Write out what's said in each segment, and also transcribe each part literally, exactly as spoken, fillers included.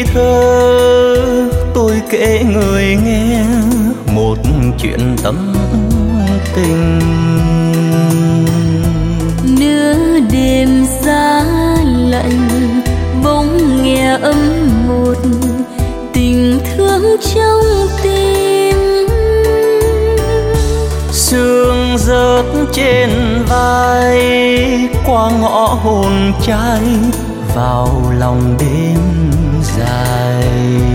thơ tôi kể người nghe một chuyện tâm tình. Nửa đêm giá lạnh bỗng nghe ấm một tình thương trong tim. Sương rớt trên vai qua ngõ hồn trai vào lòng đêm dài.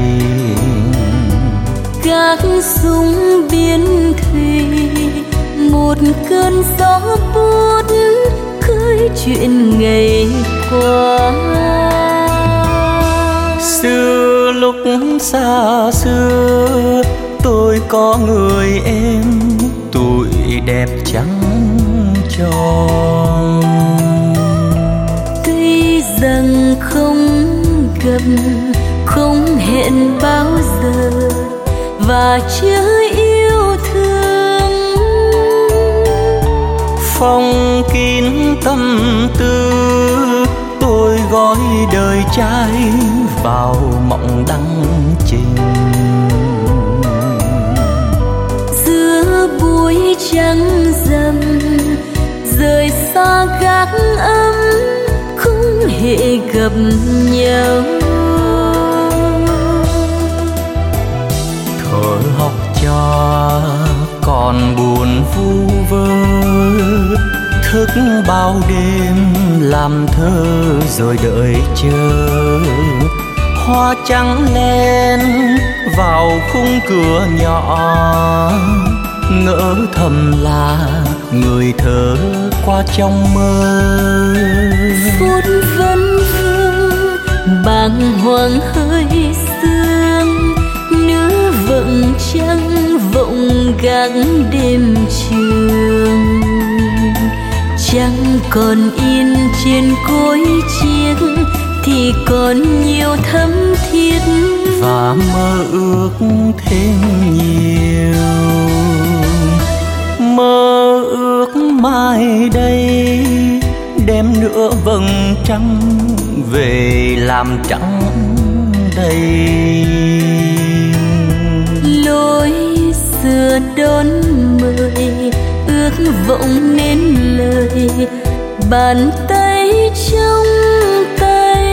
Các súng biến thủy một cơn gió bút cưới chuyện ngày qua. Xưa lúc xa xưa tôi có người em tuổi đẹp trắng tròn. Tuy rằng không gặp không hẹn bao giờ và chưa yêu thương, phong kín tâm tư tôi gói đời trai vào mộng đăng trình. giữa buổi trăng rằm rời xa gác ấm không hề gặp nhau. Thở học trò còn buồn vu vơ thức bao đêm làm thơ rồi đợi chờ. Hoa trắng lên vào khung cửa nhỏ ngỡ thầm là người thở qua trong mơ. Phút vấn vương bàng hoàng hơi sương nữ vầng trăng vọng gác đêm trường. Chẳng còn in trên cối chiếc thì còn nhiều thắm thiết và mơ ước thêm nhiều. Mơ ước mai đây đem nữa vầng trăng về làm trắng đầy. Lối xưa đón mời ước vọng nên lời bàn tay trong tay.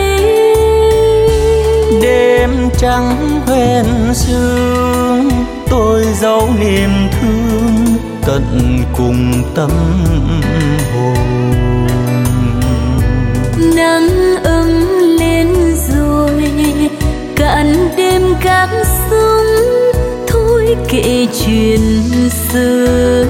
Đêm trắng hoen sương tôi giấu niềm thương tận cùng tâm hồn. Nắng ấm lên rồi cạn đêm gác súng thôi kể chuyện xưa.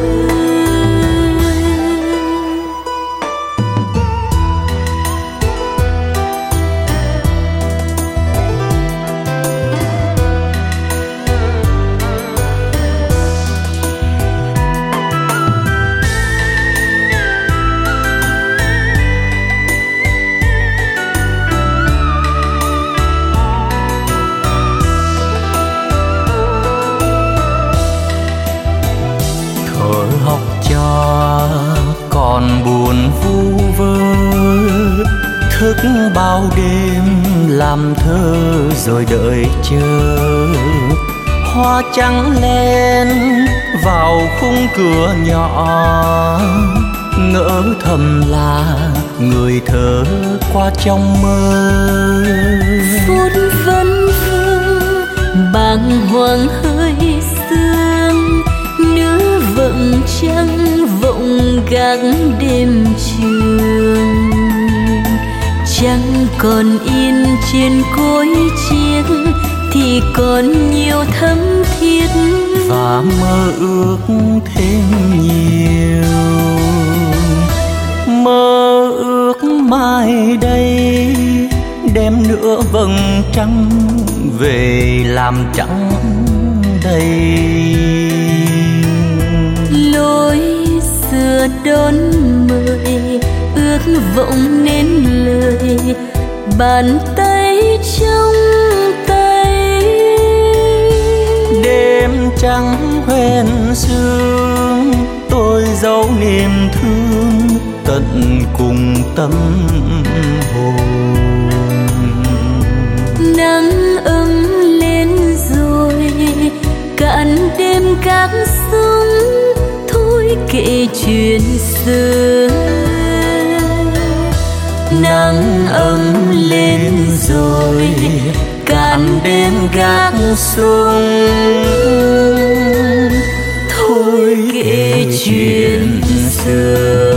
Còn buồn vu vơ thức bao đêm làm thơ rồi đợi chờ. Hoa trắng lên vào khung cửa nhỏ ngỡ thầm là người thở qua trong mơ. Phút vấn vương bàng hoàng hơi sương nữ vầng trăng vọng gác đêm trường. Chẳng còn in trên cối chiếc thì còn nhiều thắm thiết và mơ ước thêm nhiều. Mơ ước mai đây đem nữa vầng trăng về làm trắng đầy. Lối xưa đón mời ước vọng nên lời bàn tay trong tay. Đêm trắng hoen sương tôi giấu niềm thương tận cùng tâm hồn. Nắng gác xuống, thôi kể chuyện xưa. Nắng ấm lên rồi, cạn đêm gác xuống, thôi kể chuyện xưa.